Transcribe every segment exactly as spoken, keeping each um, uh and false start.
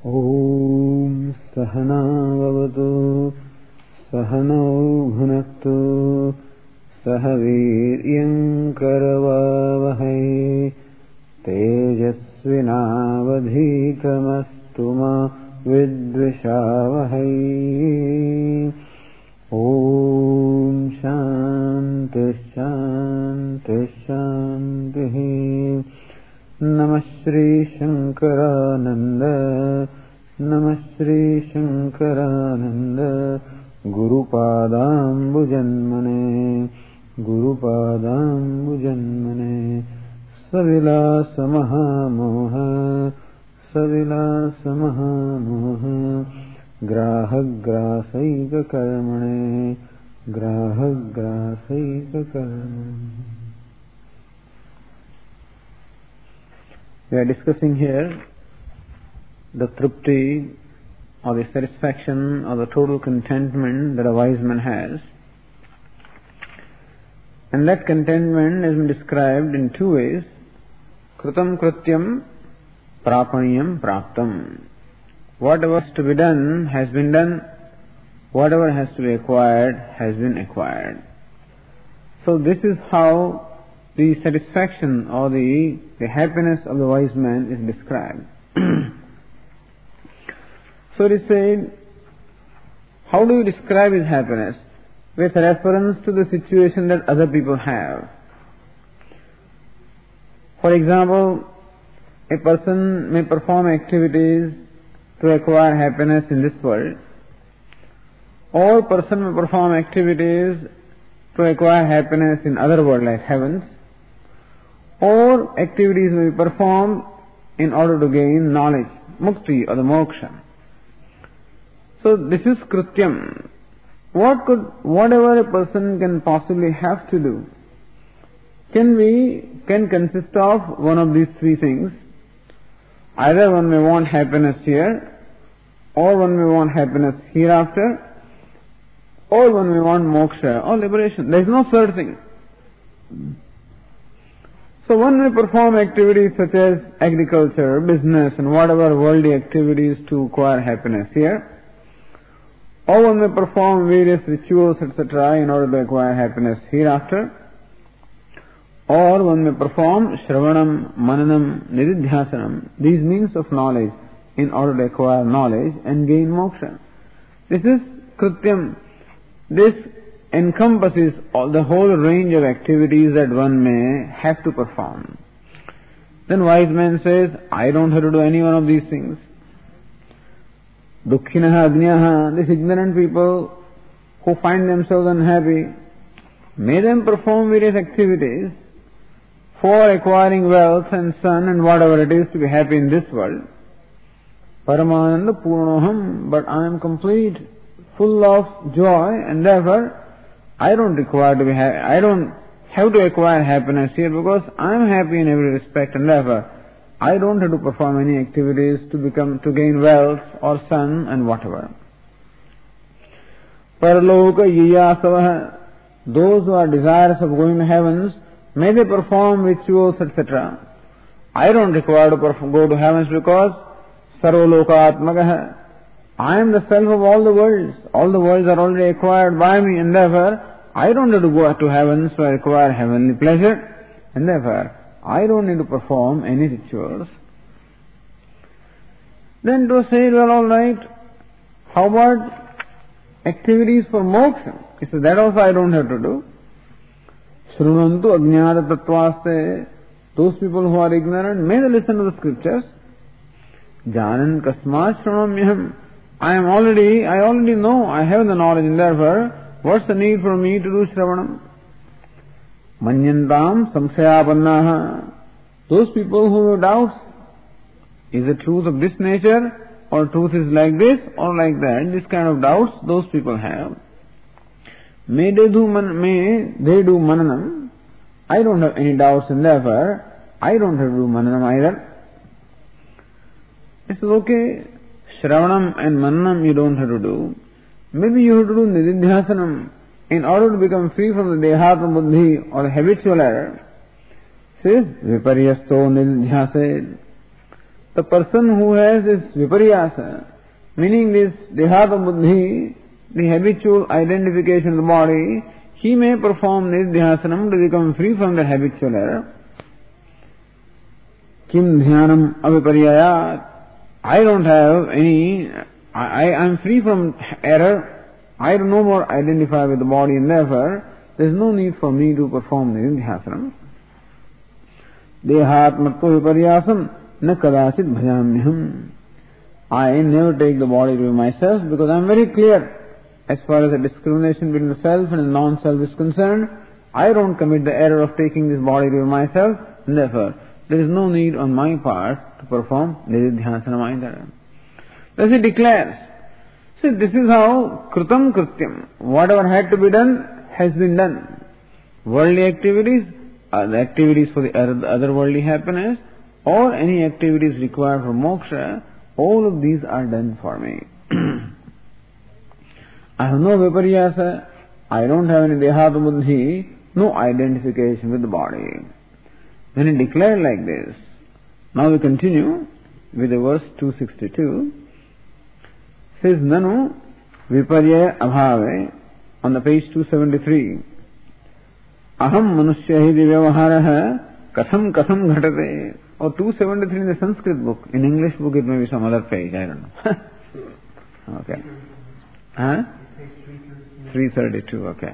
Om Sahana Vavatu Sahano Bhunaktu Sahaviryam Karavavahai Tejasvinavadhitamastu ma Vidvishavahai. Om Shanti Shanti Shanti. Namah Shri Shankarananda Namah Shri Shankarananda Guru Padambu Janmane Guru Padambu Janmane Savilasa Mahamoha Savilasa Mahamoha Graha Grasaika Karmane Graha Grasaika Karmane. We are discussing here the tripti, or the satisfaction, or the total contentment that a wise man has. And that contentment has been described in two ways. Krutam Krutyam Prapaniyam Praptam. Whatever has to be done has been done. Whatever has to be acquired has been acquired. So this is how the satisfaction or the, the happiness of the wise man is described. So it is said, how do you describe his happiness? With reference to the situation that other people have. For example, a person may perform activities to acquire happiness in this world, or a person may perform activities to acquire happiness in other world like heavens, or activities may be performed in order to gain knowledge, mukti or the moksha. So this is krutyam. What could, whatever a person can possibly have to do, can be, can consist of one of these three things. Either one may want happiness here, or one may want happiness hereafter, or one may want moksha or liberation. There is no third thing. So one may perform activities such as agriculture, business and whatever worldly activities to acquire happiness here. Or one may perform various rituals et cetera in order to acquire happiness hereafter. Or one may perform shravanam, mananam, nididhyasanam, these means of knowledge in order to acquire knowledge and gain moksha. This is krutyam. This encompasses all the whole range of activities that one may have to perform. Then wise man says, I don't have to do any one of these things. Dukkhinaha adnyaha, these ignorant people who find themselves unhappy, may them perform various activities for acquiring wealth and son and whatever it is to be happy in this world. Paramananda purnoham, but I am complete, full of joy, and therefore I don't require to be happy. I don't have to acquire happiness here because I am happy in every respect, and therefore I don't have to perform any activities to become, to gain wealth or son and whatever. Paraloka yiyasavaha, those who are desirous of going to heavens, may they perform rituals, et cetera. I don't require to perform, go to heavens because sarvalokatmagaha, I am the self of all the worlds. All the worlds are already acquired by me, and therefore I don't have to go to heavens to acquire heavenly pleasure, and therefore I don't need to perform any rituals. Then to say, well, all right, how about activities for moksha? He says, that also I don't have to do. Shrunantu ajñāta tattvaste, those people who are ignorant, may they listen to the scriptures. Janan kasmat shrunamyaham, I am already, I already know, I have the knowledge, and therefore, what's the need for me to do shravanam? Manyantam samsayapannaha, those people who have doubts, is the truth of this nature, or truth is like this, or like that, this kind of doubts those people have. May they do, man, may they do mananam, I don't have any doubts, and therefore, I don't have to do mananam either. It says, okay, Shravanam and Mananam you don't have to do. Maybe you have to do Nididhyasanam in order to become free from the Dehatma Buddhi or the habitual error. Says, Viparyasto Nididhyased. the person who has this viparyasa, meaning this dehata buddhi, the habitual identification of the body, he may perform this dhyasanam to become free from the habitual error. Kim dhyanam aviparyayat. I don't have any, I am free from error. I no more identify with the body, and therefore there is no need for me to perform the dhyasanam. Dehatmatva viparyasam na kadachit bhajamyaham. I never take the body to be myself because I am very clear as far as the discrimination between the self and the non-self is concerned. I don't commit the error of taking this body to be myself, and therefore there is no need on my part to perform nididhyasanam either. Thus he declares, see, this is how kritam krityam, whatever had to be done has been done. Worldly activities, uh, the activities for the other worldly happiness, or any activities required for moksha, all of these are done for me. I have no viparyasa, I don't have any dehata buddhi, no identification with the body. When he declared like this, now we continue with the verse two sixty-two. Says Nanu Viparya Abhave on the page two seventy-three. Aham manushya hi divyavaharaha katham katham ghatate. Or two seventy-three in the Sanskrit book. In English book it may be some other page, I don't know. Okay. Huh? three thirty-two, okay.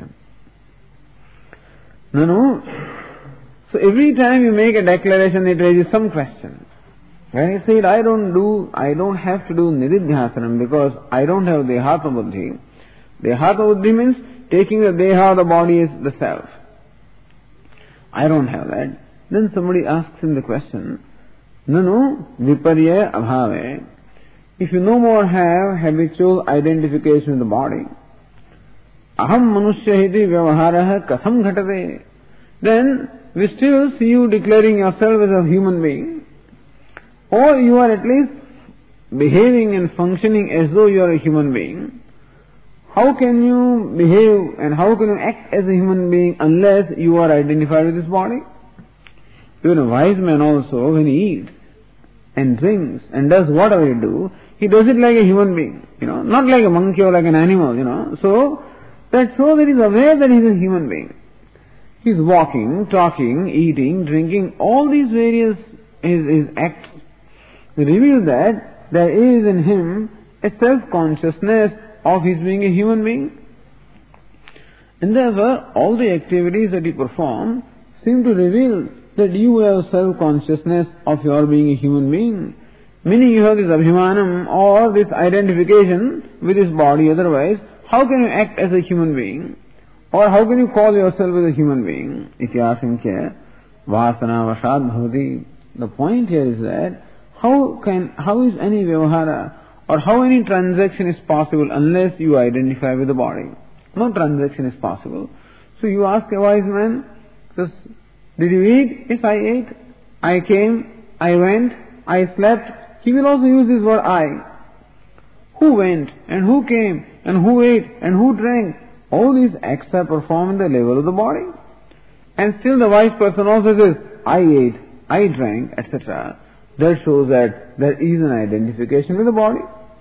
Nanu. So every time you make a declaration, it raises some question. When you say, I don't do, I don't have to do nididhyasanam because I don't have dehata buddhi. Dehata buddhi means taking the deha, the body is the self. I don't have that. Then somebody asks him the question, Nanu viparya abhave. If you no more have habitual identification with the body, aham manushya hiti vyavaharaha katham ghatate. Then we still see you declaring yourself as a human being, or you are at least behaving and functioning as though you are a human being. How can you behave and how can you act as a human being unless you are identified with this body? Even a wise man also, when he eats and drinks and does whatever he do, he does it like a human being, you know, not like a monkey or like an animal, you know. So, that shows that he is aware that he is a human being. He is walking, talking, eating, drinking, all these various his, his acts reveal that there is in him a self-consciousness of his being a human being. And therefore, all the activities that you perform seem to reveal that you have self-consciousness of your being a human being. Meaning you have this abhimanam or this identification with this body, otherwise, how can you act as a human being? Or how can you call yourself as a human being? Ityasankya vasana vasad bhavati. The point here is that how can, how is any vyavahara or how any transaction is possible unless you identify with the body? No transaction is possible. So you ask a wise man, did you eat? Yes, I ate. I came, I went, I slept. He will also use this word I. Who went and who came and who ate and who drank? All these acts are performed at the level of the body. And still the wise person also says, I ate, I drank, et cetera. That shows that there is an identification with the body.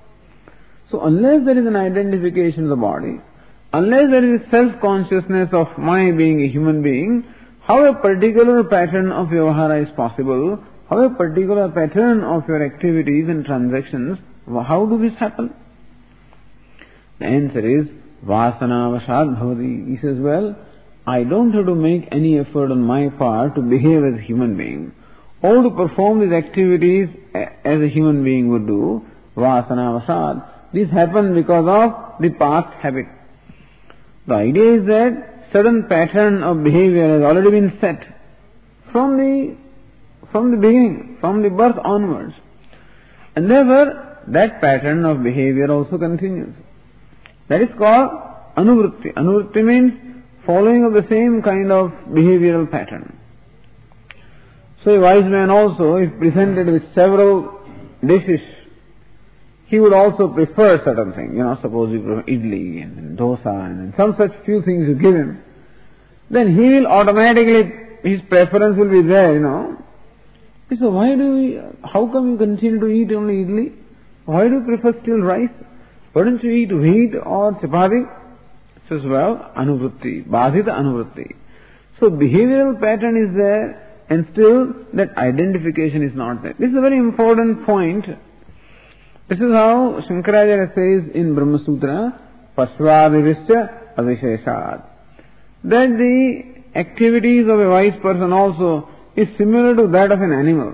So unless there is an identification with the body, unless there is self-consciousness of my being a human being, how a particular pattern of vyavahara is possible, how a particular pattern of your activities and transactions, how do this happen? The answer is, vasana vasad bhavati. He says, well, I don't have to make any effort on my part to behave as a human being, or to perform these activities as a human being would do. Vasana vasad. This happened because of the past habit. The idea is that certain pattern of behavior has already been set from the from the beginning, from the birth onwards. And therefore, that pattern of behavior also continues. That is called anuvritti. Anuvritti means following of the same kind of behavioral pattern. So a wise man also, if presented with several dishes, he would also prefer certain things. You know, suppose you prefer idli and dosa and some such few things you give him, then he will automatically, his preference will be there, you know. So why do we, how come you continue to eat only idli? Why do you prefer still rice? Why don't you eat wheat or chapati? Says, well, anuvritti, badhita anuvritti. So behavioral pattern is there and still that identification is not there. This is a very important point. This is how Shankaracharya says in Brahma Sutra, Pasvavivisya avisheshat. That the activities of a wise person also is similar to that of an animal.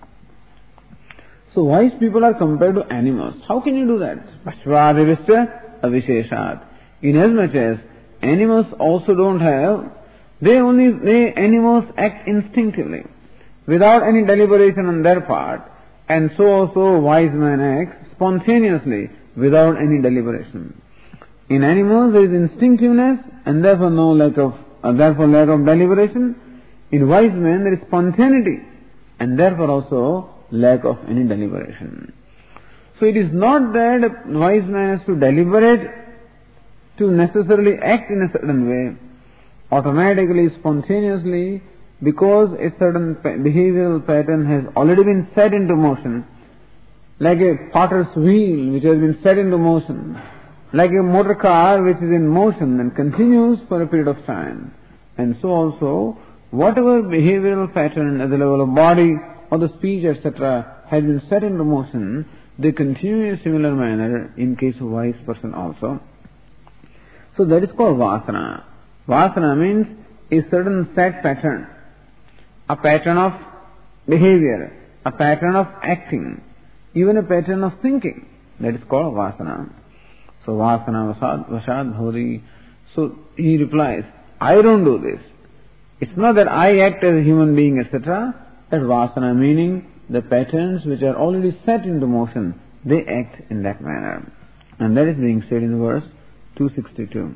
So wise people are compared to animals. How can you do that? Pasvavivisya avisheshat. Inasmuch as animals also don't have, they only, they, animals act instinctively, without any deliberation on their part, and so also wise man acts spontaneously, without any deliberation. In animals there is instinctiveness, and therefore no lack of, uh, therefore lack of deliberation. In wise men there is spontaneity, and therefore also lack of any deliberation. So it is not that a wise man has to deliberate to necessarily act in a certain way, automatically, spontaneously, because a certain behavioral pattern has already been set into motion, like a potter's wheel which has been set into motion, like a motor car which is in motion and continues for a period of time. And so also, whatever behavioral pattern at the level of body or the speech, et cetera, has been set into motion, they continue in a similar manner in case of wise person also. So that is called vasana. Vasana means a certain set pattern, a pattern of behavior, a pattern of acting, even a pattern of thinking. That is called vasana. So vasana vasad vasad bhavati. So he replies, I don't do this. It's not that I act as a human being, et cetera. That vasana meaning the patterns which are already set into motion, they act in that manner. And that is being said in the verse two sixty-two.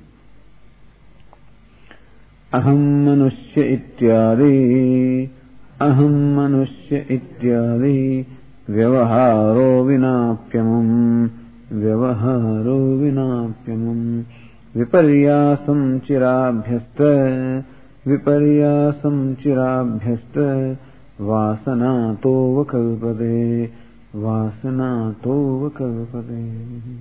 Aham manushya ityadi, aham manushya ityadi, vyavaharo vinapyamam, vyavaharo vinapyamam, viparyasam chirabhyasta, viparyasam chirabhyasta, vasanato vakalpade, vasanato vakalpade.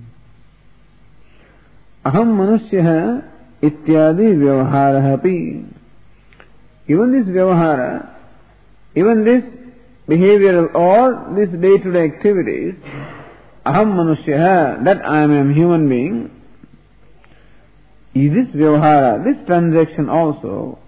Aham manushya ityadi vyavahara api. Even this vyavahara, even this behavioral or this day-to-day activities, aham manushya, that I am a human being, is this vyavahara, this transaction also,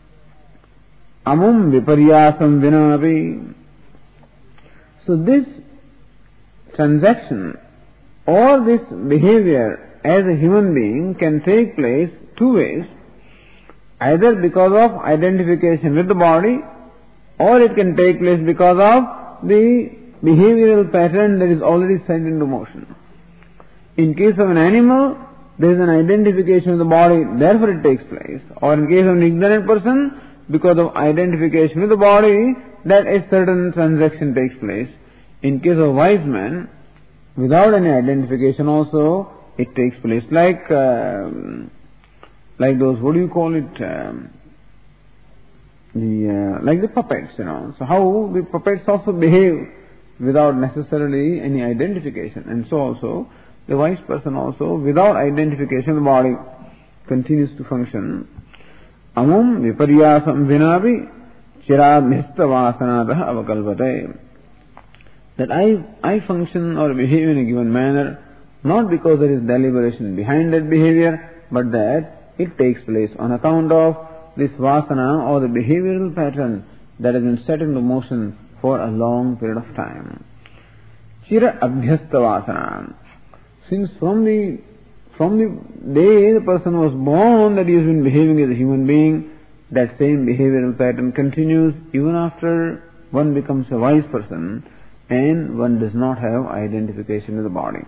amum viparyasam vinapi. So this transaction or this behavior as a human being can take place two ways, either because of identification with the body, or it can take place because of the behavioral pattern that is already set into motion. In case of an animal, there is an identification with the body, therefore it takes place. Or in case of an ignorant person, because of identification with the body, that a certain transaction takes place. In case of a wise man, without any identification also, it takes place. Like, uh, like those, what do you call it? Um, the uh, like the puppets, you know. So how the puppets also behave without necessarily any identification, and so also the wise person also, without identification, the body continues to function. Amum viparyasam vinavi chiradhista vasanatah avakalpate. That I I function or behave in a given manner, not because there is deliberation behind that behavior, but that it takes place on account of this vasana or the behavioral pattern that has been set into motion for a long period of time. Chira abhyasta vasana. Since from the from the day the person was born that he has been behaving as a human being, that same behavioral pattern continues even after one becomes a wise person and one does not have identification with the body.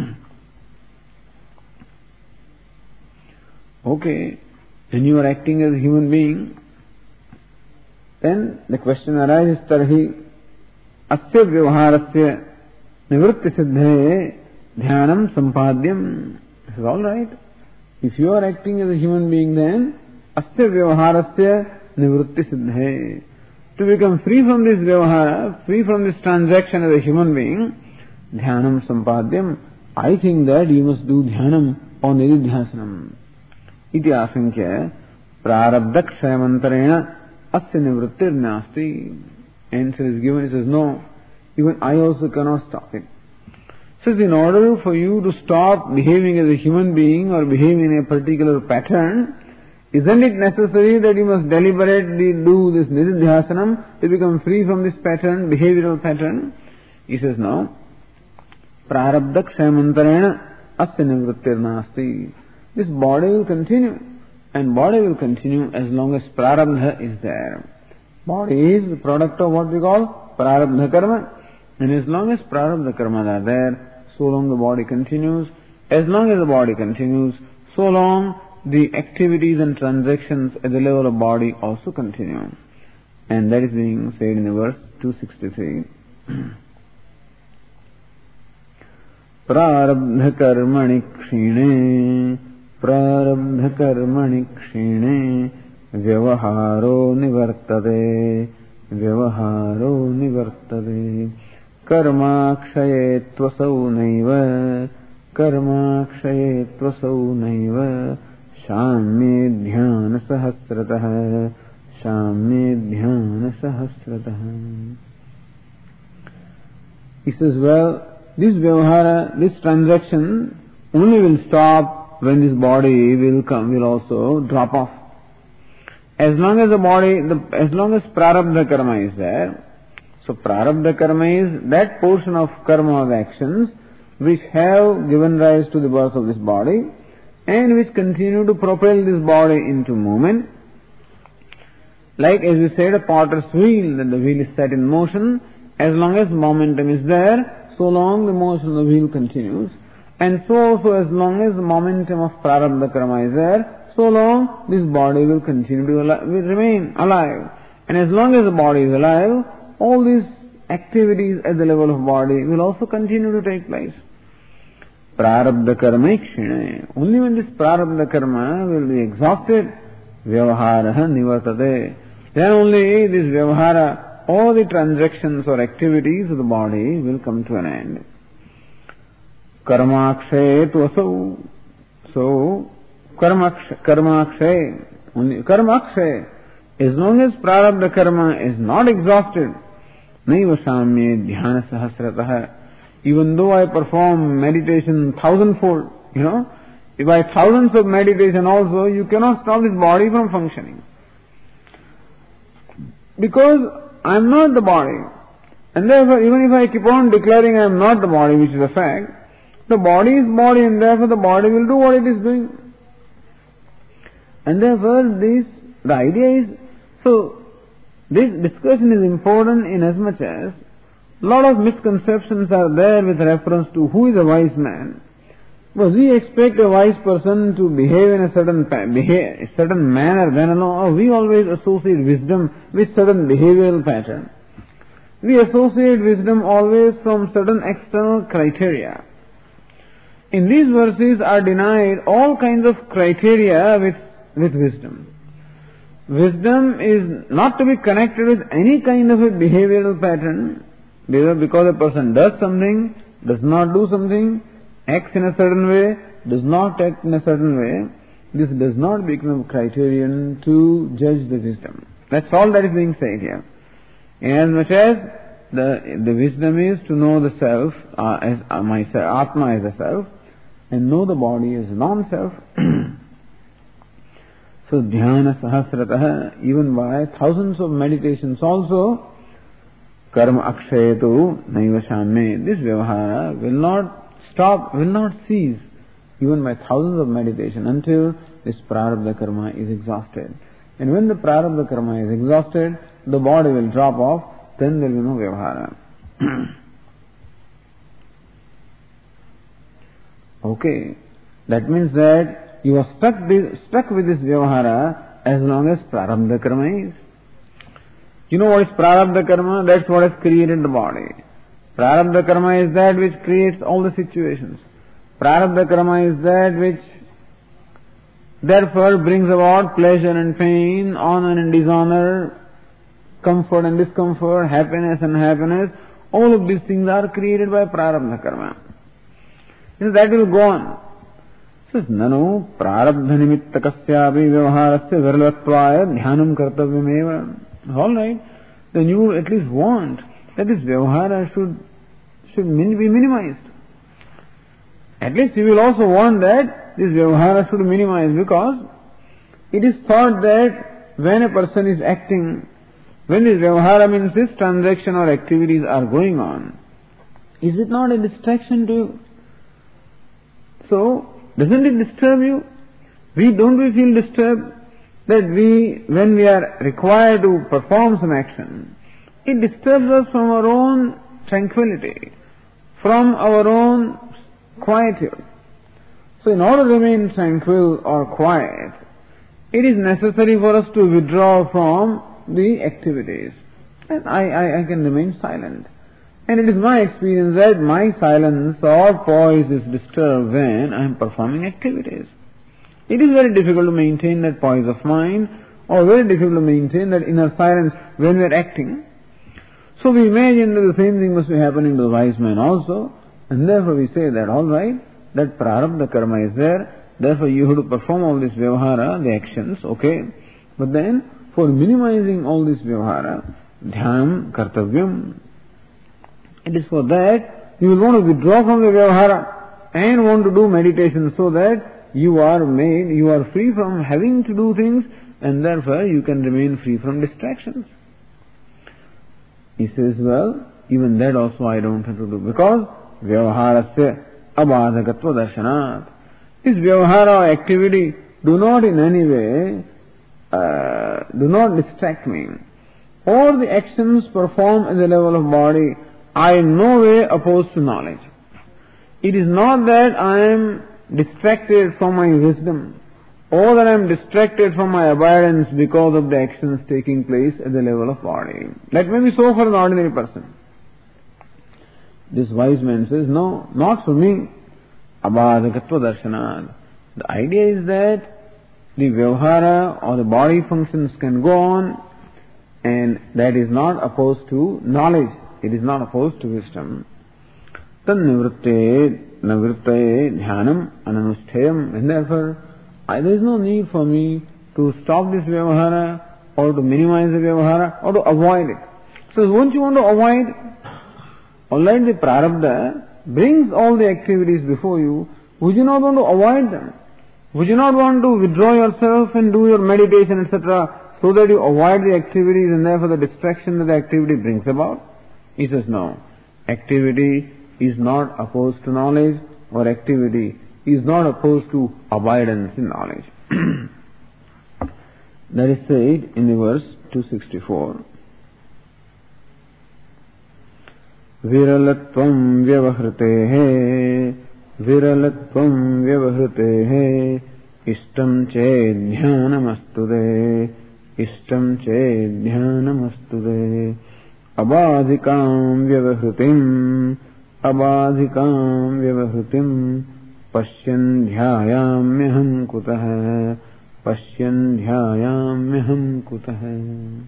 Okay, when you are acting as a human being, then the question arises, tarhi asya vyavaharasya nivritti siddhe dhyanam sampadyam. This is all right. If you are acting as a human being, then asya vyavaharasya nivritti siddhe. To become free from this vyavahara, free from this transaction as a human being, dhyanam sampadyam, I think that you must do dhyanam or nididhyasanam. Iti asankya prarabdha kshayamantarena asya nivrittir nasti. Answer is given, it says no, even I also cannot stop it. Says in order for you to stop behaving as a human being or behaving in a particular pattern, isn't it necessary that you must deliberately do this nididhyasanam to become free from this pattern, behavioral pattern? He says no. Prarabdha kshayamantarena asya nivrittir nasti. This body will continue, and body will continue as long as prarabdha is there. Body is the product of what we call prarabdha karma, and as long as prarabdha karma are there, so long the body continues. As long as the body continues, so long the activities and transactions at the level of body also continue. And that is being said in the verse two sixty-three. Prarabdha karmani kshine prarabdha karmani kshine vyavaharo nivartade vyavaharo nivartade karmakshaye tvasau naiva karmakshaye tvasau naiva Shamye dhyana sahasratah Shamye dhyana sahasratah. He says, well, this vyavahara, this transaction only will stop when this body will come, will also drop off. As long as the body, the, as long as prarabdha karma is there, so prarabdha karma is that portion of karma of actions which have given rise to the birth of this body, and which continue to propel this body into movement. Like as we said, a potter's wheel, that the wheel is set in motion, as long as momentum is there, so long the motion of the wheel continues. And so also as long as the momentum of prarabdha karma is there, so long this body will continue to al- will remain alive. And as long as the body is alive, all these activities at the level of body will also continue to take place. Prarabdha karma ikshine. Only when this prarabdha karma will be exhausted, vyavahara nivartate. Then only this vyavahara, all the transactions or activities of the body will come to an end. Karmakshay tvasau. So, karmakshay, karmakshay, only karmakshay. As long as prarabdha karma is not exhausted, naiva shamye dhyana sahasratah. Even though I perform meditation thousandfold, you know, if by thousands of meditation also, you cannot stop this body from functioning. Because I am not the body. And therefore, even if I keep on declaring I am not the body, which is a fact, the body is body, and therefore the body will do what it is doing. And therefore, this, the idea is, so, this discussion is important in as much as a lot of misconceptions are there with reference to who is a wise man. Because we expect a wise person to behave in a certain behave, a certain manner, then alone, or we always associate wisdom with certain behavioral pattern. We associate wisdom always from certain external criteria. In these verses are denied all kinds of criteria with, with wisdom. Wisdom is not to be connected with any kind of a behavioral pattern. Because a person does something, does not do something, acts in a certain way, does not act in a certain way, this does not become a criterion to judge the wisdom. That's all that is being said here. As much as the, the wisdom is to know the self uh, as uh, myself, Atma as a self, and know the body as non-self. So dhyana sahasratah, even by thousands of meditations also, karma akshayetu naiva shamye, this vyavahara will not stop, will not cease, even by thousands of meditation, until this prarabdha karma is exhausted. And when the prarabdha karma is exhausted, the body will drop off, then there will be no vyavahara. Okay, that means that you are stuck, stuck with this vyavahara as long as prarabdha karma is. You know what is prarabdha karma? That's what has created the body. Prarabdha karma is that which creates all the situations. Prarabdha karma is that which therefore brings about pleasure and pain, honor and dishonor, comfort and discomfort, happiness and unhappiness, all of these things are created by prarabdha karma. So that will go on. Says, nanu prarabdha nimittakasyapi vyavaharasya viralatvaya dhyanam kartavyameva. All right. Then you at least want that this vyavahara should, should min- be minimized. At least you will also want that this vyavahara should be minimized, because it is thought that when a person is acting, when this vyavahara means this transaction or activities are going on, is it not a distraction to you? So, doesn't it disturb you? We don't we feel disturbed that we, when we are required to perform some action, it disturbs us from our own tranquility, from our own quietude. So in order to remain tranquil or quiet, it is necessary for us to withdraw from the activities. And I, I, I can remain silent. And it is my experience that my silence or poise is disturbed when I am performing activities. It is very difficult to maintain that poise of mind, or very difficult to maintain that inner silence when we are acting. So we imagine that the same thing must be happening to the wise man also, and therefore we say that, all right, that prarabdha karma is there, therefore you have to perform all this vyavahara, the actions, okay. But then, for minimizing all this vyavahara, dhyam kartavyam. It is for that you will want to withdraw from the vyavahara and want to do meditation, so that you are made, you are free from having to do things, and therefore you can remain free from distractions. He says, well, even that also I don't have to do, because vyavaharasya abadhagatva darshanat. This vyavahara activity do not in any way, uh, do not distract me. All the actions performed at the level of body are in no way opposed to knowledge. It is not that I am distracted from my wisdom, or that I am distracted from my abidance because of the actions taking place at the level of body. That may be so for an ordinary person. This wise man says, no, not for me. Abhadhakatva darshanad. The idea is that the vyavahara or the body functions can go on, and that is not opposed to knowledge. It is not opposed to wisdom. Tannivritte navrittaye dhyanam ananusthayam. And therefore, I, there is no need for me to stop this vyavahara, or to minimize the vyavahara, or to avoid it. So won't you want to avoid? Alright, the prarabdha brings all the activities before you. Would you not want to avoid them? Would you not want to withdraw yourself and do your meditation, et cetera, so that you avoid the activities and therefore the distraction that the activity brings about? He says, no. Activity is not opposed to knowledge, or activity is not opposed to abidance in knowledge. That is said in the verse two sixty-four. Viralatvam vyavahrutehe viralatvam vyavahrutehe ishtam ched dhyanamastude ishtam ched dhyanamastude abadhikam vyavahrutim abadhikam vyavahrutim pashyan dhyayamyaham kutah pashyan dhyayamyaham kutah.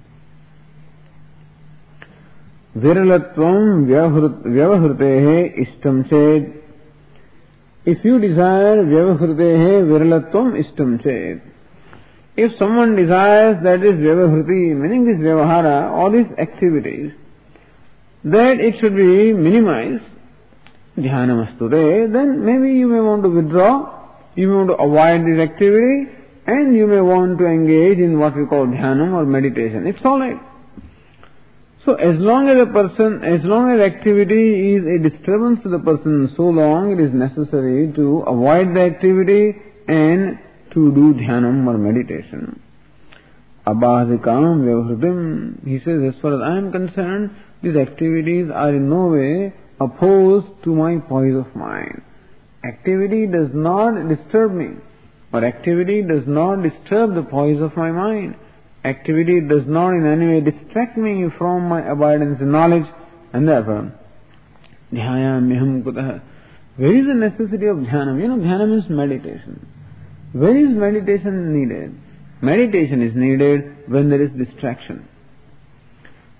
Viralatvam vyavahrutehe ishtam ched. If you desire vyavahrutehe viralatvam ishtam ched. If someone desires that is vyavahruti, meaning this vyavahara, all these activities, that it should be minimized, dhyyanamastude, then maybe you may want to withdraw, you may want to avoid this activity, and you may want to engage in what we call dhyanam or meditation. It's alright. So as long as a person, as long as activity is a disturbance to the person, so long it is necessary to avoid the activity and to do dhyanam or meditation. Abhadhikam vyavahrutim. He says, as far as I am concerned, these activities are in no way opposed to my poise of mind. Activity does not disturb me, or activity does not disturb the poise of my mind. Activity does not in any way distract me from my abidance in knowledge, and therefore, dhyayamyaham kutah. Where is the necessity of dhyanam? You know, dhyanam is meditation. Where is meditation needed? Meditation is needed when there is distraction.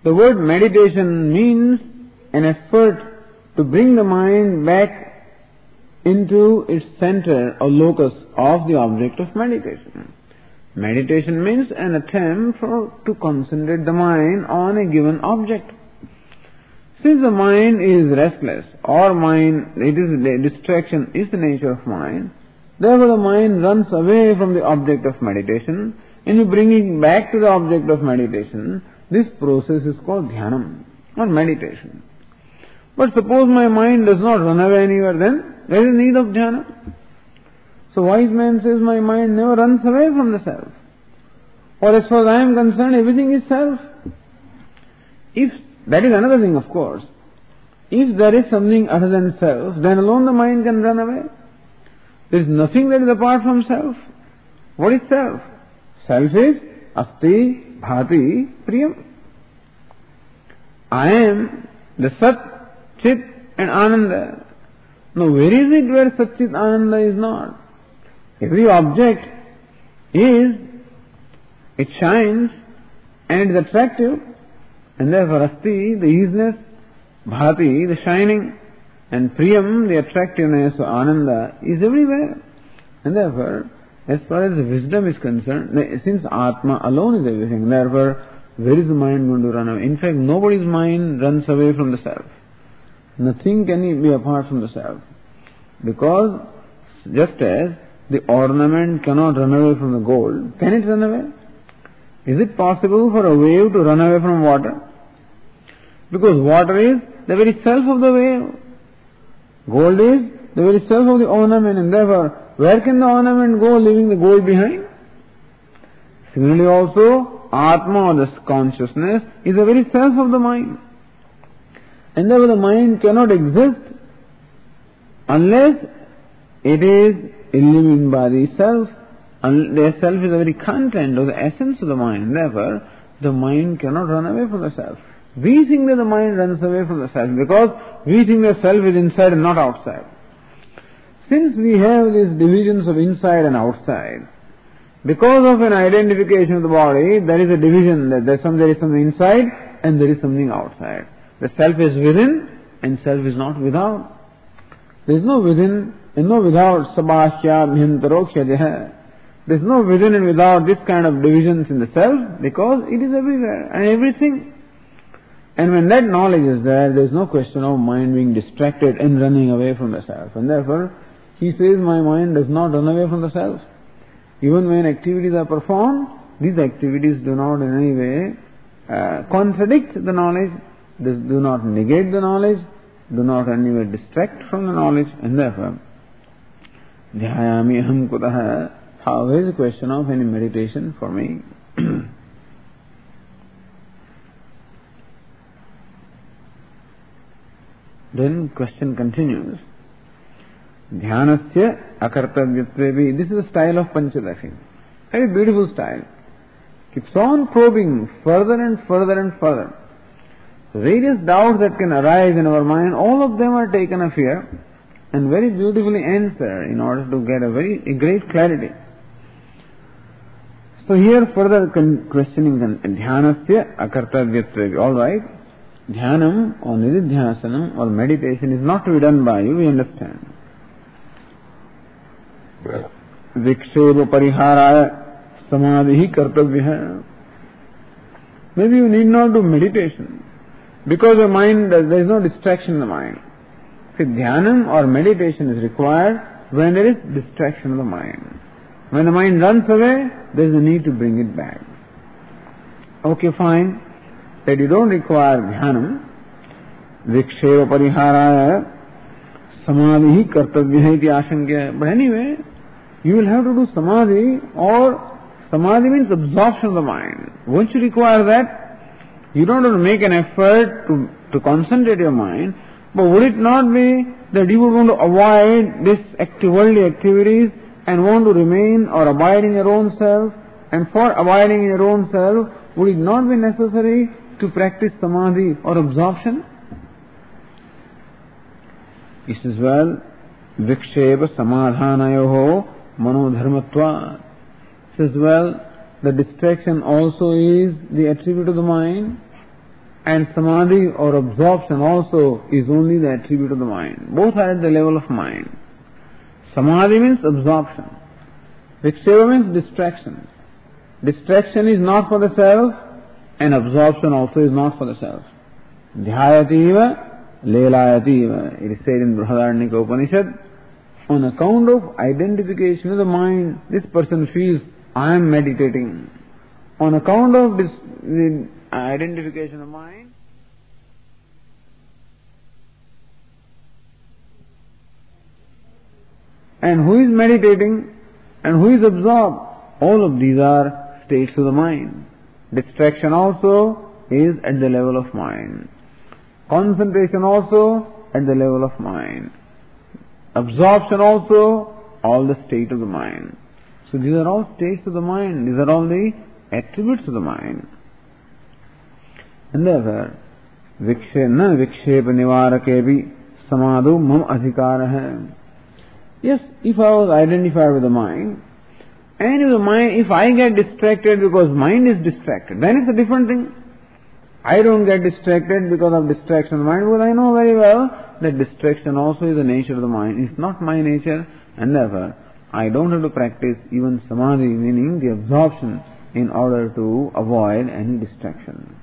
The word meditation means an effort to bring the mind back into its center or locus of the object of meditation. Meditation means an attempt for, to concentrate the mind on a given object. Since the mind is restless, or mind, it is distraction is the nature of mind, therefore the mind runs away from the object of meditation, and you bring it back to the object of meditation. This process is called dhyanam, or meditation. But suppose my mind does not run away anywhere, then there is need of dhyana. So wise man says, my mind never runs away from the self. Or as far as I am concerned, everything is self. If that is another thing, of course. If there is something other than self, then alone the mind can run away. There is nothing that is apart from self. What is self? Self is asti, bhati, priyam. I am the Sat, Chit and Ananda. Now where is it where Sat, Chit, Ananda is not? Every object is, it shines and is attractive. And therefore asti, the easiness, bhati, the shining, and priyam, the attractiveness, or ananda, is everywhere. And therefore, as far as wisdom is concerned, since Atma alone is everything, therefore, where is the mind going to run away? In fact, nobody's mind runs away from the self. Nothing can be apart from the self. Because, just as the ornament cannot run away from the gold, can it run away? Is it possible for a wave to run away from water? Because water is the very self of the wave. Gold is the very self of the ornament, and therefore, where can the ornament go leaving the gold behind? Similarly also, Atma or the consciousness is the very self of the mind. And therefore the mind cannot exist unless it is illumined by the self. The self is the very content or the essence of the mind. Therefore, the mind cannot run away from the self. We think that the mind runs away from the self because we think the self is inside and not outside. Since we have these divisions of inside and outside, because of an identification of the body, there is a division that there is, some, there is something inside and there is something outside. The self is within and self is not without. There is no within and no without. Sabhashya bhyantaroksha. There is no within and without this kind of divisions in the self because it is everywhere and everything. And when that knowledge is there, there is no question of mind being distracted and running away from the self. And therefore, he says, my mind does not run away from the self. Even when activities are performed, these activities do not in any way uh, contradict the knowledge, they do not negate the knowledge, do not in any way distract from the knowledge, and therefore, dhyayami aham kutaha. How is the question of any meditation for me? Then question continues. Dhyanasya akartavyatvevi. This is the style of Panchadashi. Very beautiful style. Keeps on probing further and further and further. Various doubts that can arise in our mind, all of them are taken up here and very beautifully answered in order to get a very a great clarity. So here further con- questioning dhyanasya akartavyatvevi. All right. Dhyanam or nididhyasanam or meditation is not to be done by you, we understand. Viksheva pariharaya samadhi kartavya. Maybe you need not do meditation because your mind, there is no distraction in the mind. See, dhyanam or meditation is required when there is distraction of the mind. When the mind runs away, there is a need to bring it back. Okay, fine. That you don't require dhyanam. Viksheva pariharaya samadhi kartavya iti ashankya. But anyway, you will have to do samadhi, or samadhi means absorption of the mind. Once you require that, you don't have to make an effort to, to concentrate your mind, but would it not be that you would want to avoid this active worldly activities and want to remain or abide in your own self? And for abiding in your own self, would it not be necessary to practice samadhi or absorption? He says, well, viksheva samadhanayoho manodharmatva. He says, well, the distraction also is the attribute of the mind. And samadhi or absorption also is only the attribute of the mind. Both are at the level of mind. Samadhi means absorption. Viksheva means distraction. Distraction is not for the self, and absorption also is not for the self. Dhyayativa, lelayativa. It is said in Brihadaranyaka Upanishad, on account of identification of the mind, this person feels, I am meditating. On account of this the identification of mind, and who is meditating and who is absorbed, all of these are states of the mind. Distraction also is at the level of mind. Concentration also at the level of mind. Absorption also, all the state of the mind. So these are all states of the mind. These are all the attributes of the mind. And therefore, vikshe na vikshepa nivarakevi samadhu mam adhikara. Yes, if I was identified with the mind, and if the mind, if I get distracted because mind is distracted, then it's a different thing. I don't get distracted because of distraction of the mind, because I know very well that distraction also is the nature of the mind. It's not my nature, and therefore I don't have to practice even samadhi, meaning the absorption, in order to avoid any distraction.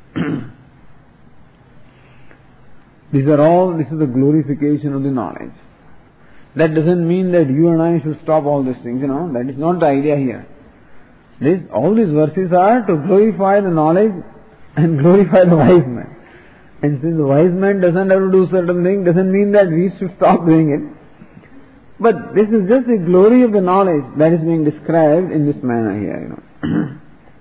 These are all, this is the glorification of the knowledge. That doesn't mean that you and I should stop all these things, you know, that is not the idea here. This, all these verses are to glorify the knowledge and glorify the wise man. And since the wise man doesn't have to do certain things, doesn't mean that we should stop doing it. But this is just the glory of the knowledge that is being described in this manner here, you know.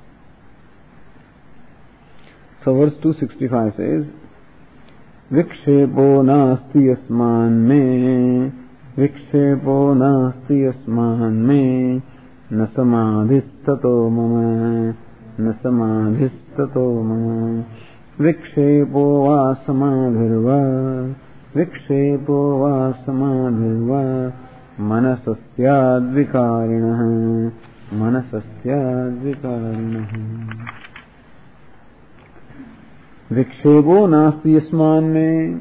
So verse two sixty-five says, Vikshepo nasti yasman me, Vikshepo nasti yasman me, Nasamadhistato mama, Nasamadhistato mama, Vikshepo va samadhirva, Vikshepo va samadhirva, Manasasyad vikarinaha, Manasasyad vikarinaha. Vikshepo nasti yasman me.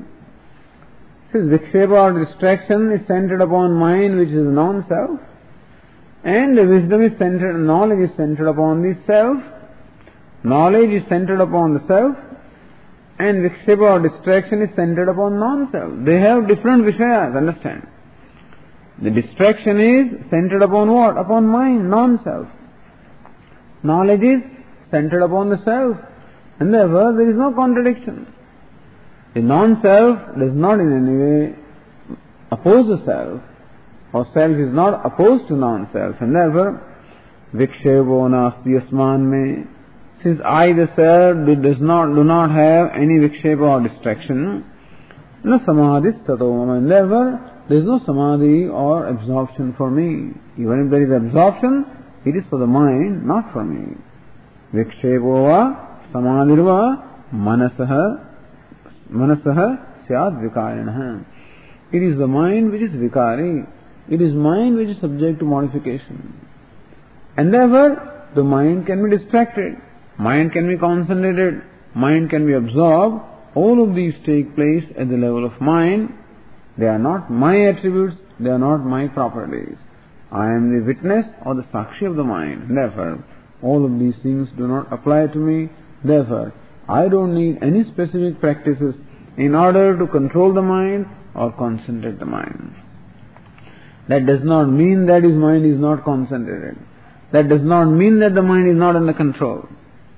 This vikshepa or distraction is centered upon mind, which is non-self, and the wisdom is centered, knowledge is centered upon the self, knowledge is centered upon the self, and vikshepa or distraction is centered upon non-self. They have different vishayas, understand. The distraction is centered upon what? Upon mind, non-self. Knowledge is centered upon the self. And therefore, there is no contradiction. The non-self does not in any way oppose the self, or self is not opposed to non-self. And therefore, vikshepo nasti yasman me. Since I, the self, does not, do not have any vikshepa or distraction, na samadhi stato mama. And therefore, there is no samadhi or absorption for me. Even if there is absorption, it is for the mind, not for me. Vikshepo va samadhirva manasaha manasaha syad vikarinaha. It is the mind which is vikari. It is mind which is subject to modification. And therefore, the mind can be distracted. Mind can be concentrated. Mind can be absorbed. All of these take place at the level of mind. They are not my attributes. They are not my properties. I am the witness or the sakshi of the mind. Therefore, all of these things do not apply to me. Therefore, I don't need any specific practices in order to control the mind or concentrate the mind. That does not mean that his mind is not concentrated. That does not mean that the mind is not under control.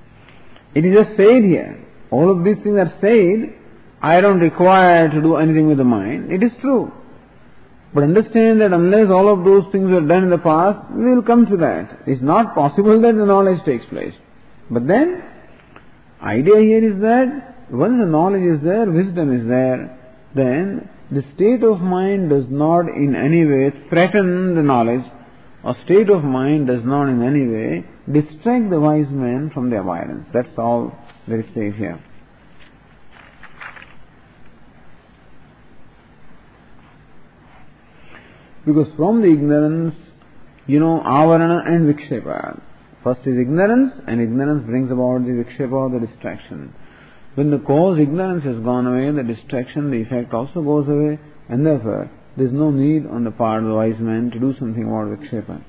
It is just said here. All of these things are said. I don't require to do anything with the mind. It is true. But understand that unless all of those things were done in the past, we will come to that. It's not possible that the knowledge takes place. But then, idea here is that once the knowledge is there, wisdom is there, then the state of mind does not in any way threaten the knowledge, or state of mind does not in any way distract the wise man from the avoidance. That's all that is said here. Because from the ignorance, you know, avarana and vikshepa. First is ignorance, and ignorance brings about the vikshepa or the distraction. When the cause, ignorance, has gone away, the distraction, the effect also goes away, and therefore there is no need on the part of the wise man to do something about vikshepa.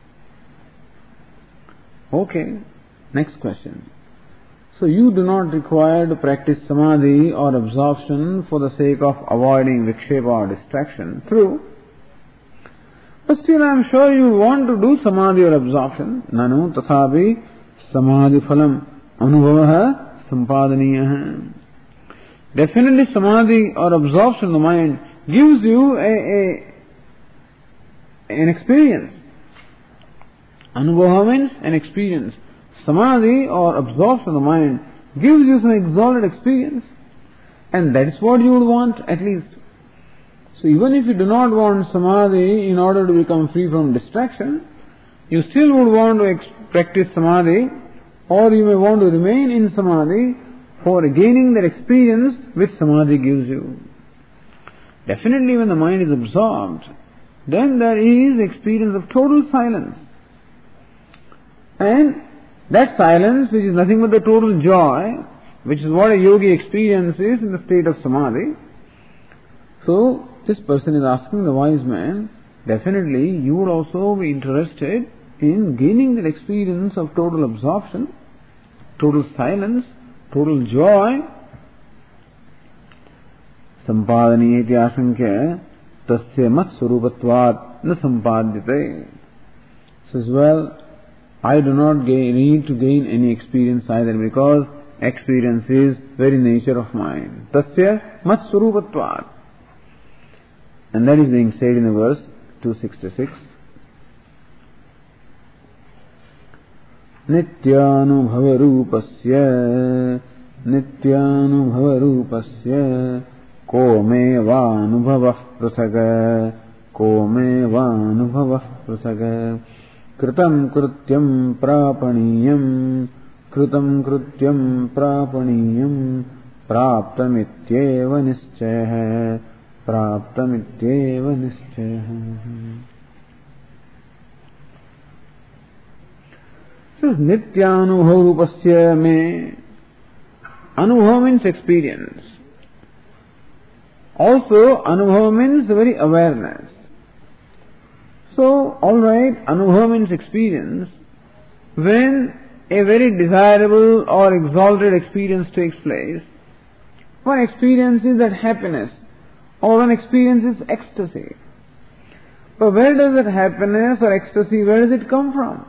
Okay, next question. So you do not require to practice samadhi or absorption for the sake of avoiding vikshepa or distraction. True. But still I am sure you want to do samadhi or absorption. Nanu tathapi samadhi phalam anubhavaha sampadaniyaha. Definitely samadhi or absorption of the mind gives you a, a an experience. Anubhava means an experience. Samadhi or absorption of the mind gives you some exalted experience, and that is what you would want at least. So even if you do not want samadhi in order to become free from distraction, you still would want to ex- practice samadhi, or you may want to remain in samadhi for gaining that experience which samadhi gives you. Definitely when the mind is absorbed, then there is experience of total silence. And that silence, which is nothing but the total joy, which is what a yogi experiences in the state of samadhi. So, this person is asking the wise man, definitely you would also be interested in gaining that experience of total absorption, total silence, total joy. Sampadaniya iti asankya tasya mat surupatvat na sampadyate. Says, well, I do not gain, need to gain any experience either, because experience is very nature of mind. Tasya mat surupatvat. And that is being said in the verse two sixty-six. Nityanubhava rupasya Nityanubhava rupasya Ko me vanubhavah prasaga Ko me vanubhavah prasaga Kritam krutyam prapaniyam Kritam krutyam prapaniyam Praptamityeva nischayah Praptamityeva nischayah. This is Nityanubhavarupasya me. Anubhava means experience. Also, Anubhava means the very awareness. So, alright, Anubhava means experience. When a very desirable or exalted experience takes place, one experiences that happiness, or one experiences ecstasy. But where does that happiness or ecstasy, where does it come from?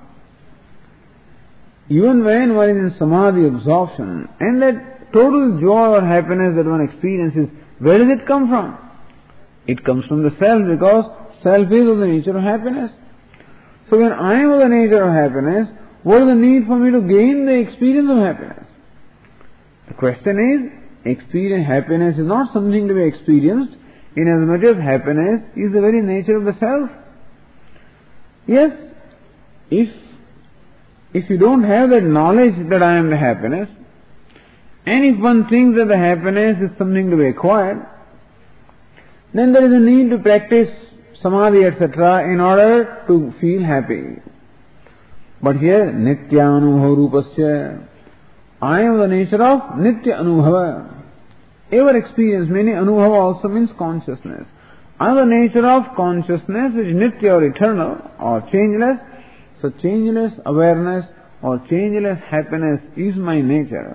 Even when one is in samadhi absorption, and that total joy or happiness that one experiences, where does it come from? It comes from the self, because self is of the nature of happiness. So when I am of the nature of happiness, what is the need for me to gain the experience of happiness? The question is, experience happiness is not something to be experienced, inasmuch as happiness is the very nature of the self. Yes, if If you don't have that knowledge that I am the happiness, and if one thinks that the happiness is something to be acquired, then there is a need to practice samadhi, et cetera, in order to feel happy. But here, nityanubhava rupasya, I am the nature of nitya anubhava. Ever experience, meaning anubhava also means consciousness. I am the nature of consciousness which is nitya or eternal or changeless. So changeless awareness or changeless happiness is my nature.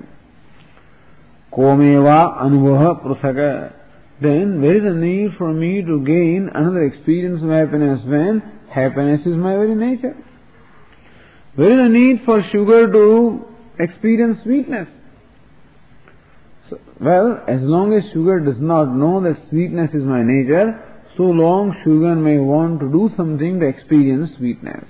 Komeva anubhava prasaga. Then there is a need for me to gain another experience of happiness when happiness is my very nature. There is a need for sugar to experience sweetness. So, well, as long as sugar does not know that sweetness is my nature, so long sugar may want to do something to experience sweetness.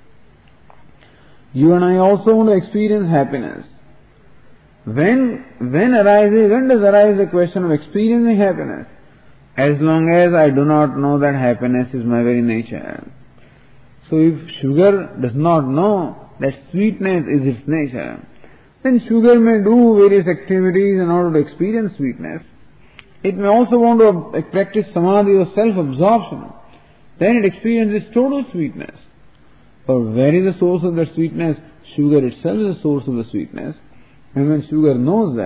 You and I also want to experience happiness. When, when arises, when does arise the question of experiencing happiness? As long as I do not know that happiness is my very nature. So if sugar does not know that sweetness is its nature, then sugar may do various activities in order to experience sweetness. It may also want to practice samadhi or self-absorption. Then it experiences total sweetness. But where is the source of that sweetness? Sugar itself is the source of the sweetness. And when sugar knows that,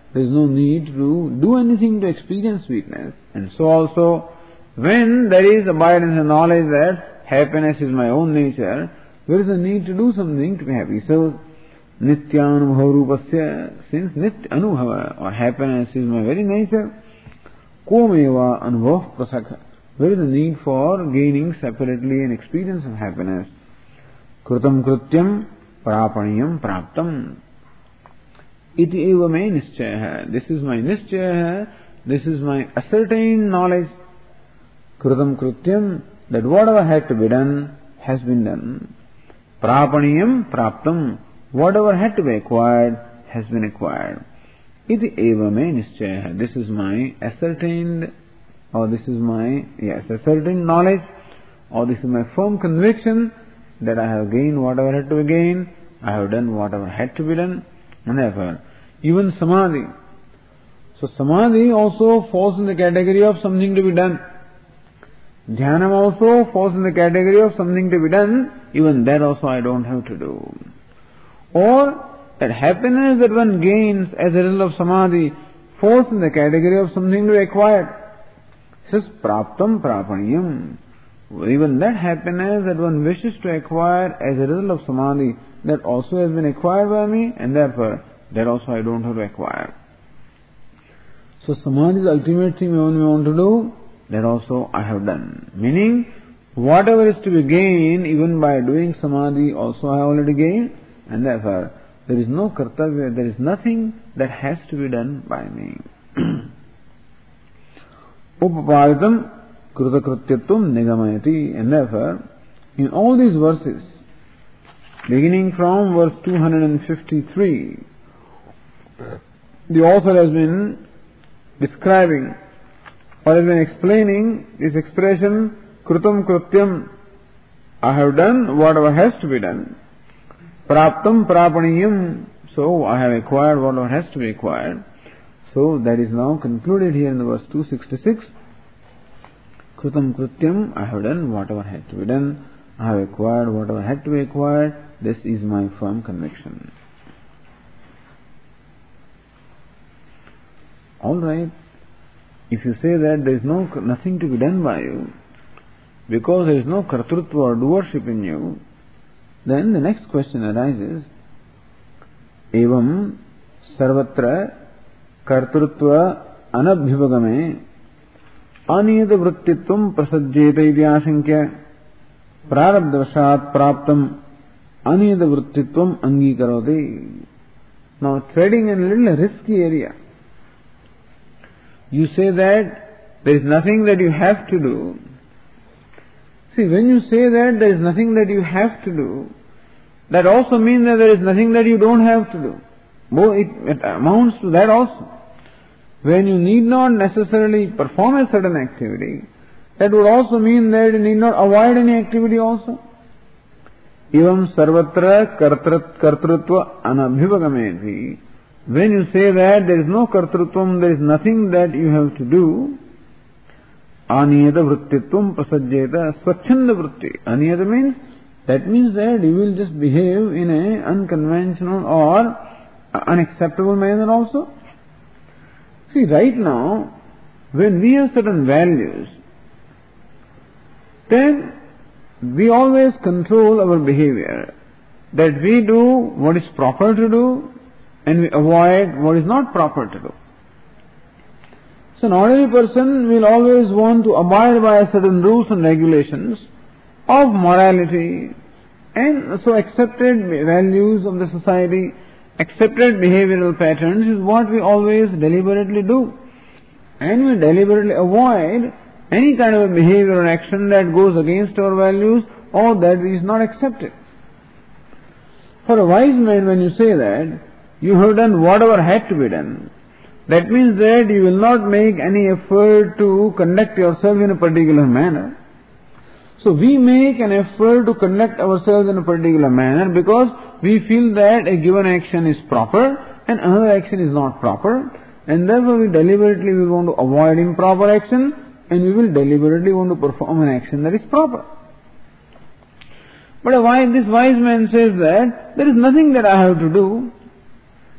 there is no need to do anything to experience sweetness. And so also, when there is abidance and knowledge that happiness is my own nature, there is a need to do something to be happy. So, Nityanubhavarupasya, since Nitya Anubhava or happiness is my very nature, Komeva Anubhav Prasakha, there is a need for gaining separately an experience of happiness. Krutam Krutyam Prapaniyam Praptam. Iti eva me nischaya. This is my nischaya, this is my ascertained knowledge. Krutam Krutyam, that whatever had to be done has been done. Prapaniyam Praptam, whatever had to be acquired has been acquired. Iti eva me nischaya. This is my ascertained, or this is my, yes, ascertained knowledge, or this is my firm conviction that I have gained whatever had to be gained, I have done whatever had to be done, and therefore, even samadhi. So samadhi also falls in the category of something to be done. Dhyanam also falls in the category of something to be done, even that also I don't have to do. Or that happiness that one gains as a result of samadhi falls in the category of something to be acquired. This is praptam prapaniyam. Even that happiness that one wishes to acquire as a result of samadhi, that also has been acquired by me, and therefore that also I don't have to acquire. So samadhi is the ultimate thing when we want to do, that also I have done. Meaning, whatever is to be gained, even by doing samadhi, also I have already gained, and therefore there is no kartavya, there is nothing that has to be done by me. Upaparitam Krutakrutyatvam Nigamayati, and therefore, in all these verses, beginning from verse two hundred fifty-three, the author has been describing or has been explaining this expression, Krutam Krutyam, I have done whatever has to be done. Praptam Prapaniyam, so I have acquired whatever has to be acquired. So that is now concluded here in the verse two sixty-six. Krutam Krutyam, I have done whatever had to be done. I have acquired whatever had to be acquired. This is my firm conviction. Alright, if you say that there is no nothing to be done by you, because there is no kartrutva or doership in you, then the next question arises, evam sarvatra kartrutva anabhivagame aniyata vrittitvam prasajjeta idyasankya prarabdavashat praptam aniyata vrittitvam angikaroti. Now treading in a little risky area. You say that there is nothing that you have to do. See, when you say that there is nothing that you have to do, that also means that there is nothing that you don't have to do. It, it amounts to that also. When you need not necessarily perform a certain activity, that would also mean that you need not avoid any activity also. Evam sarvatra kartrutva anabhivagameti. When you say that there is no kartrutvam, there is nothing that you have to do, aniyata vrittitvam prasajjeta swachhanda vritti. Aniyata means, that means that you will just behave in an unconventional or unacceptable manner also. See, right now, when we have certain values, then we always control our behavior. That we do what is proper to do, and we avoid what is not proper to do. So an ordinary person will always want to abide by certain rules and regulations of morality, and so accepted values of the society, accepted behavioral patterns is what we always deliberately do. And we deliberately avoid any kind of a behavior or action that goes against our values or that is not accepted. For a wise man, when you say that, you have done whatever had to be done. That means that you will not make any effort to conduct yourself in a particular manner. So we make an effort to conduct ourselves in a particular manner because we feel that a given action is proper and another action is not proper, and therefore we deliberately will want to avoid improper action and we will deliberately want to perform an action that is proper. But a wise, this wise man says that there is nothing that I have to do.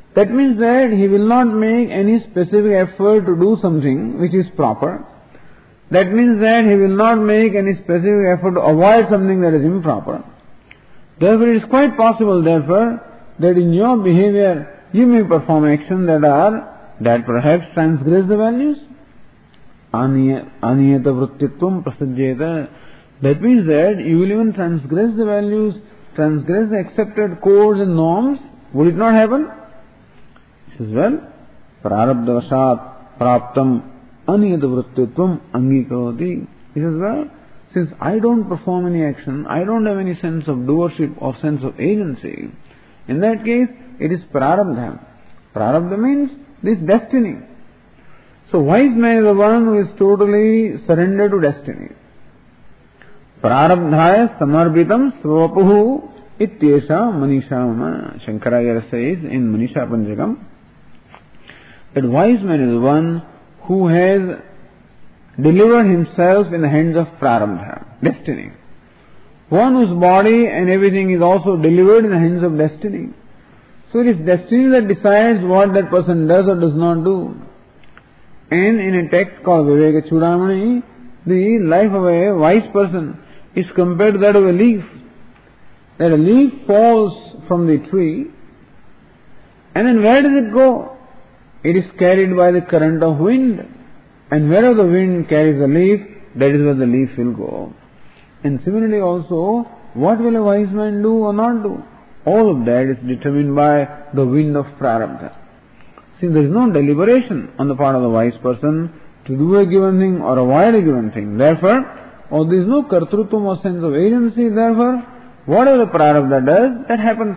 That means that he will not make any specific effort to do something which is proper. That means that he will not make any specific effort to avoid something that is improper. Therefore, it is quite possible, therefore, that in your behavior you may perform actions that are, that perhaps transgress the values. Aniyata vrittitvam prasajyeta. That means that you will even transgress the values, transgress the accepted codes and norms. Would it not happen? He says, well, prarabdhavasat praptam aniyata vrittitvam angikaroti. He says, well, since I don't perform any action, I don't have any sense of doership or sense of agency, in that case, it is prarabdha. Prarabdha means this destiny. So wise man is the one who is totally surrendered to destiny. Prarabdhaya samarpitam svapuhu ityesha manisha mama. Shankaracharya says in Manisha Panchakam that wise man is the one who has delivered himself in the hands of prarabdha, destiny. One whose body and everything is also delivered in the hands of destiny. So it is destiny that decides what that person does or does not do. And in a text called Viveka Chudamani, the life of a wise person is compared to that of a leaf. That a leaf falls from the tree, and then where does it go? It is carried by the current of wind. And wherever the wind carries the leaf, that is where the leaf will go. And similarly also, what will a wise man do or not do? All of that is determined by the wind of prarabdha. Since there is no deliberation on the part of the wise person to do a given thing or avoid a given thing, therefore, or there is no kartrutvam or sense of agency, therefore, whatever the prarabdha does, that happens.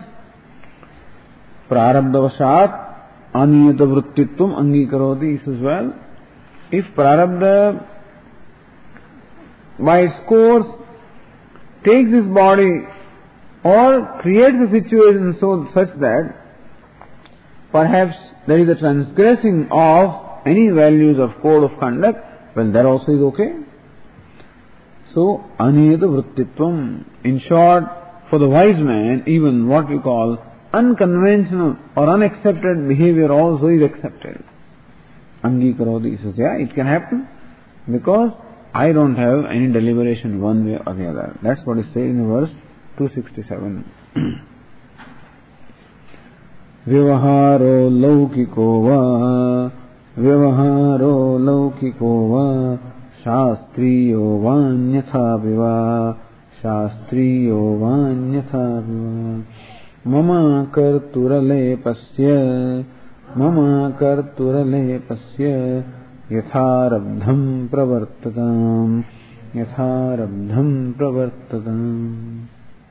Prarabdhavasat aniyata vrittitvam angikaroti. He says, well, if prarabdha by its course takes this body or creates a situation so such that perhaps there is a transgressing of any values of code of conduct, well, that also is okay. So, aniyata vrittitvam. In short, for the wise man, even what we call unconventional or unaccepted behavior also is accepted. Angikaroti. He says, yeah, it can happen because I don't have any deliberation one way or the other. That's what is said in verse two sixty-seven. Vyavaharo laukiko va Vyavaharo laukiko va Shastriyo vanyatha viva Shastriyo vanyatha viva Mama karturale pasya Mama karturale pasya Yatharabdham pravartatam Yatharabdham pravartatam.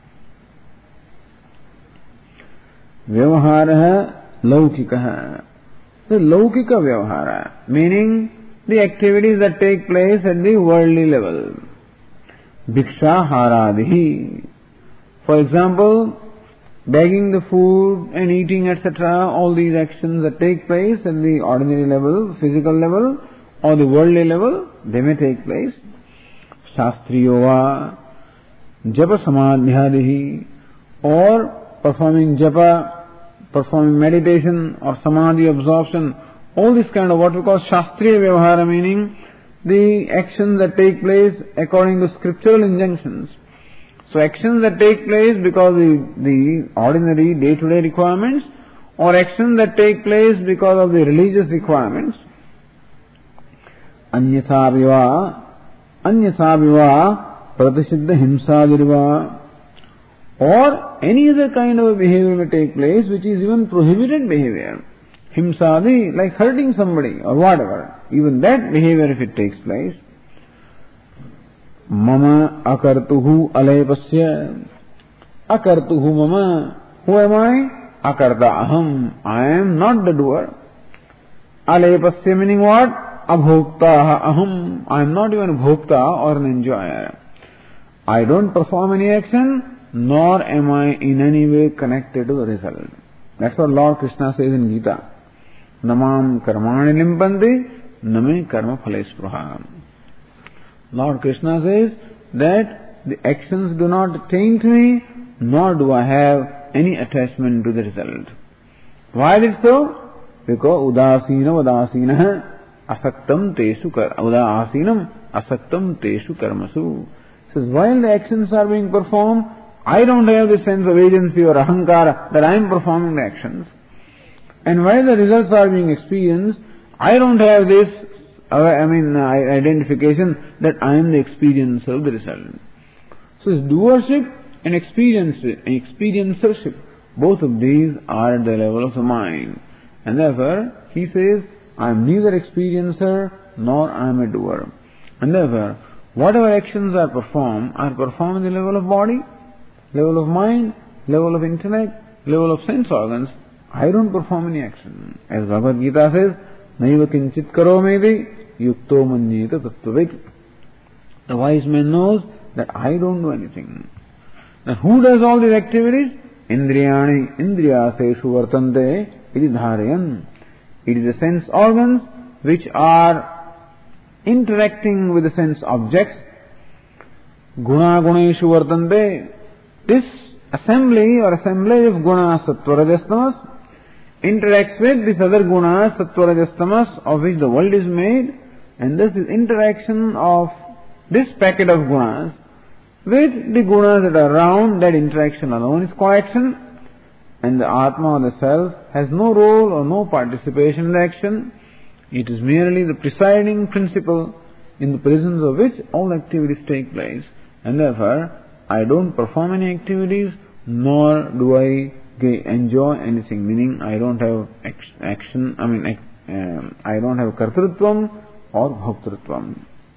Vyavahara laukikaha. The laukika vyavahara, meaning the activities that take place at the worldly level. Bhiksha haradihi. For example, begging the food and eating, et cetera, all these actions that take place at the ordinary level, physical level, or the worldly level, they may take place. Shastriyova, japa samadhyadihi, or performing japa, performing meditation or samadhi absorption, all this kind of what we call shastriya vyavahara, meaning the actions that take place according to scriptural injunctions. So actions that take place because of the, the ordinary day-to-day requirements, or actions that take place because of the religious requirements. Anyatha viva, anyatha viva, pratisiddha himsadiriva, or any other kind of a behavior may take place which is even prohibited behavior. Himsadi, like hurting somebody or whatever, even that behavior if it takes place. Mama akartuhu alepasya. Akartuhu mama. Who am I? Akarta aham. I am not the doer. Alepasya meaning what? Abhokta aham. I am not even a bhokta or an enjoyer. I don't perform any action, nor am I in any way connected to the result. That's what Lord Krishna says in Gita. Namam karmani limpanti, name karma phalespraha. Lord Krishna says that the actions do not taint me, nor do I have any attachment to the result. Why is it so? Because udasina vadasina asaktam tesu kar udasinam asaktam tesu karmasu. Says while the actions are being performed, I don't have the sense of agency or ahankara that I am performing the actions. And while the results are being experienced, I don't have this, uh, I mean, uh, identification that I am the experiencer of the result. So it's doership and experience, experiencership. Both of these are at the level of the mind. And therefore, he says, I am neither experiencer nor I am a doer. And therefore, whatever actions are performed, are performed at the level of body, level of mind, level of intellect, level of sense organs. I don't perform any action. As Bhagavad Gita says, Naiva kinchit karomedi yukto manyeta tattvavik. The wise man knows that I don't do anything. Now who does all these activities? Indriyani indriyaseshu vartante iti dharayan. It is the sense organs which are interacting with the sense objects. Guna guneshu vartante. This assembly or assembly of gunas sattva-rajas-tamas interacts with these other gunas sattva-rajas-tamas of which the world is made, and this is interaction of this packet of gunas with the gunas that are around. That interaction alone is called action, and the Atma or the Self has no role or no participation in the action. It is merely the presiding principle in the presence of which all activities take place, and therefore I don't perform any activities, nor do I enjoy anything, meaning I don't have action, I mean, um, I don't have kartrutvam or bhoktrutvam.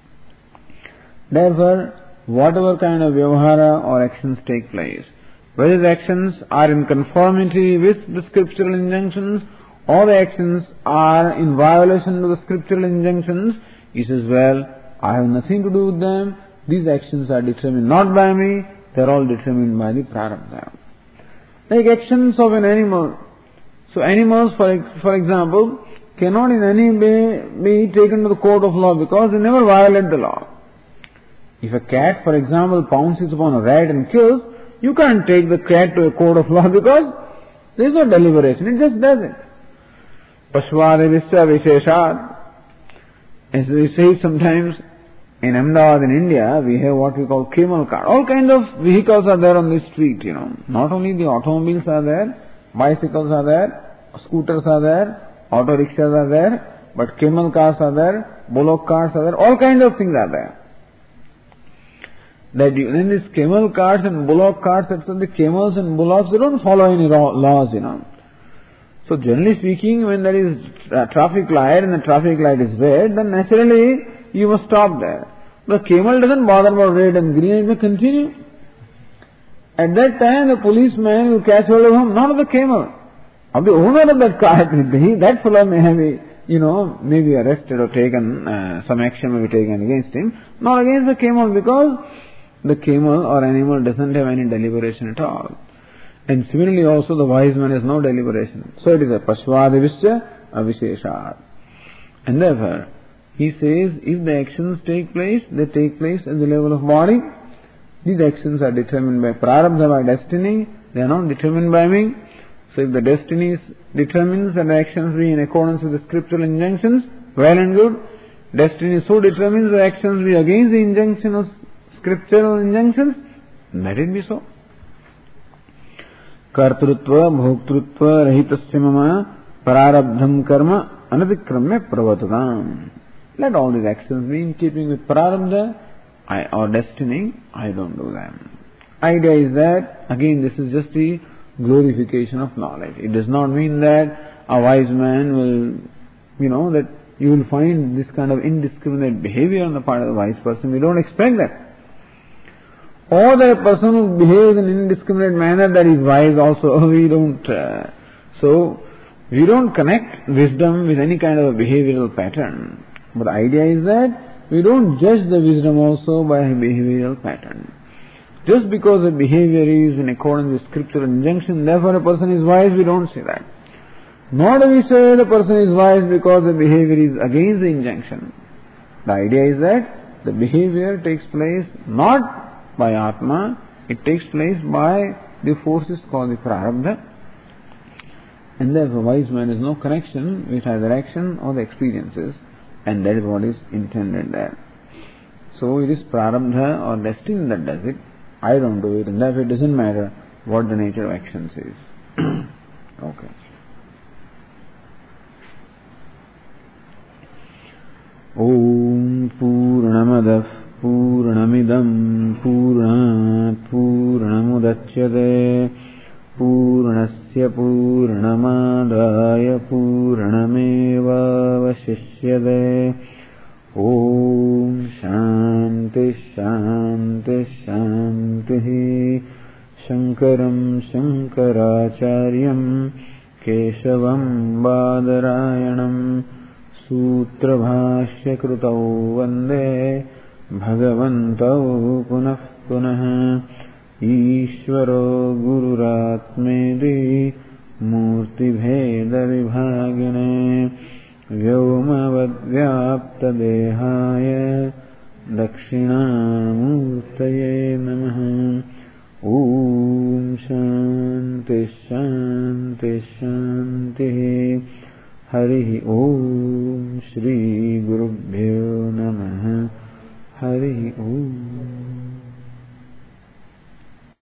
Therefore, whatever kind of vyavahara or actions take place, whether the actions are in conformity with the scriptural injunctions or the actions are in violation of the scriptural injunctions, he says, well, I have nothing to do with them. These actions are determined not by me, they are all determined by the prarabdha. Like actions of an animal. So animals, for, for example, cannot in any way be taken to the court of law because they never violate the law. If a cat, for example, pounces upon a rat and kills, you can't take the cat to a court of law because there is no deliberation, it just does it. Pashvadevisya visheshat. As we say sometimes, in Ahmedabad in India, we have what we call camel car. All kinds of vehicles are there on the street, you know. Not only the automobiles are there, bicycles are there, scooters are there, auto rickshaws are there, but camel cars are there, bullock cars are there, all kinds of things are there. That you, in these camel cars and bullock cars, the camels and bullocks, they don't follow any laws, you know. So generally speaking, when there is a traffic light and the traffic light is red, then naturally you must stop there. The camel doesn't bother about red and green, it may continue. At that time, the policeman will catch hold of him, not of the camel, of the owner of that car. He, that fellow may have, a, you know, may be arrested or taken, uh, some action may be taken against him, not against the camel, because the camel or animal doesn't have any deliberation at all. And similarly also the wise man has no deliberation. So it is a pashvadevisya avisheshat. And therefore, he says, if the actions take place, they take place at the level of body. These actions are determined by prarabdha, by destiny. They are not determined by me. So if the destiny determines that the actions be in accordance with the scriptural injunctions, well and good. Destiny so determines the actions be against the injunction of scriptural injunctions, let it be so. Kartrutva, bhoktrutva, rahitasya mama, prarabdham karma, anatikramya pravatatam. Let all these actions be in keeping with prarabdha I, or destiny, I don't do them. Idea is that, again, this is just the glorification of knowledge. It does not mean that a wise man will, you know, that you will find this kind of indiscriminate behavior on the part of the wise person. We don't expect that. Or that a person who behaves in an indiscriminate manner that is wise also, we don't. Uh, so, we don't connect wisdom with any kind of a behavioral pattern. But the idea is that we don't judge the wisdom also by a behavioral pattern. Just because the behavior is in accordance with scriptural injunction, therefore a person is wise, we don't say that. Nor do we say the person is wise because the behavior is against the injunction. The idea is that the behavior takes place not by Atma, it takes place by the forces called the prarabdha. And therefore wise man has no connection with either action or the experiences, and that is what is intended there. So it is prarabdha or destiny that does it. I don't do it, and therefore it doesn't matter what the nature of actions is. Okay. Om Purnamadah Purnamidam Purnat Purnamudachyate Purnasya Purnamadaya Purnameva Vasishyate. Om Shanti Shanti Shanti. Shankaram Shankaracharyam Keshavam Badarayanam Sutra Bhashya Krutau Vande Bhagavantau Punah Punah. Ishvaro Gururatmedi Murti Bheda Vibhagine Vyomavad Vyapta Dehaya Dakshinamurtaye Namaha. Om Shanti Shanti Shanti. Hari Om Shri Gurubhyo Namaha. Hari Om.